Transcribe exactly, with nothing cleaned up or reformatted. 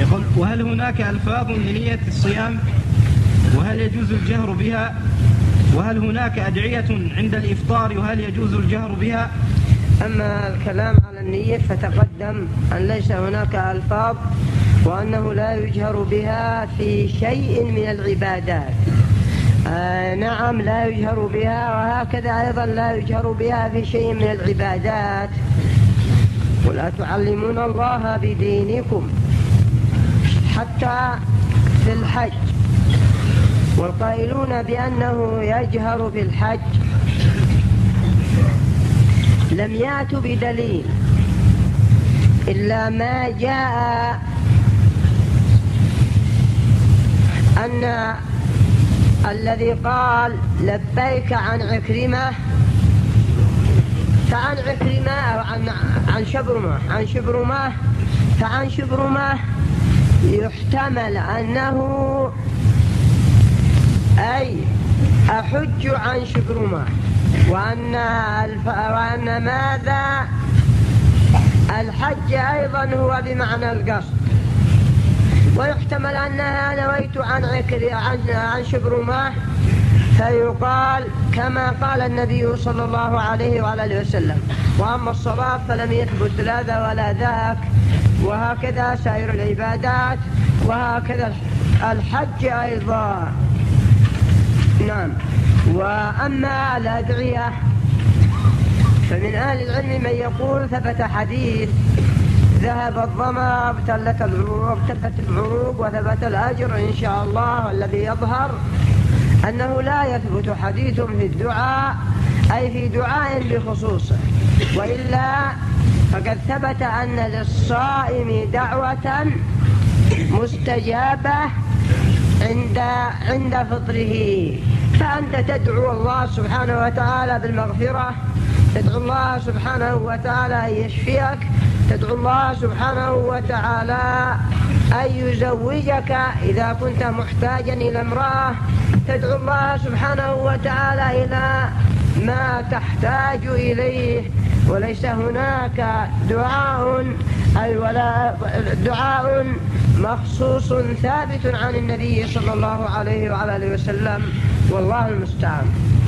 يقول: وهل هناك ألفاظ لنية الصيام؟ وهل يجوز الجهر بها؟ وهل هناك أدعية عند الإفطار وهل يجوز الجهر بها؟ أما الكلام على النية فتقدم أن ليس هناك ألفاظ، وأنه لا يجهر بها في شيء من العبادات. آه نعم لا يجهر بها، وهكذا أيضا لا يجهر بها في شيء من العبادات. ولا تعلمون الله بدينكم حتى في الحج. والقائلون بأنه يجهر في الحج لم يأتوا بدليل إلا ما جاء أن الذي قال لبيك عن عكرمة فعن عكرمة أو عن, عن شبرمة عن شبرمة فعن شبرمة يحتمل أنه أي أحج عن شبرمة، وأن, الف... وأن ماذا الحج أيضا هو بمعنى القصد. ويحتمل أنها نويت عن, عكر... عن... عن شبرمة فيقال كما قال النبي صلى الله عليه وعلى وسلم: وأما الصلاة فلم يثبت لا ذا ولا ذاك. وهكذا سائر العبادات، وهكذا الحج أيضا. نعم. وأما الأدعية فمن أهل العلم من يقول ثبت حديث: ذهب الظمأ وابتلت العروق العروق وثبت الأجر إن شاء الله. والذي يظهر أنه لا يثبت حديث في الدعاء، أي في دعاء بخصوصه، وإلا فقد ثبت أن للصائم دعوة مستجابة عند عند فطره. فأنت تدعو الله سبحانه وتعالى بالمغفرة، تدعو الله سبحانه وتعالى أن يشفيك، تدعو الله سبحانه وتعالى أن يزوجك إذا كنت محتاجا إلى امرأة، تدعو الله سبحانه وتعالى إلى ما تحتاج إليه. وليس هناك دعاء أي ولا دعاء مخصوص ثابت عن النبي صلى الله عليه وعلى آله وسلم، والله المستعان.